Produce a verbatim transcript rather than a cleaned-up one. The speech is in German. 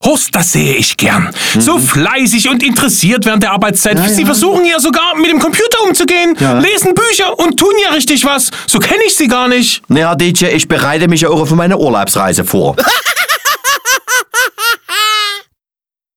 Horst, das sehe ich gern. Mhm. So fleißig und interessiert während der Arbeitszeit. Ja, Sie ja. versuchen ja sogar mit dem Computer umzugehen, Ja. lesen Bücher und tun ja richtig was. So kenne ich Sie gar nicht. Na, D J, ich bereite mich ja auch auf meine Urlaubsreise vor.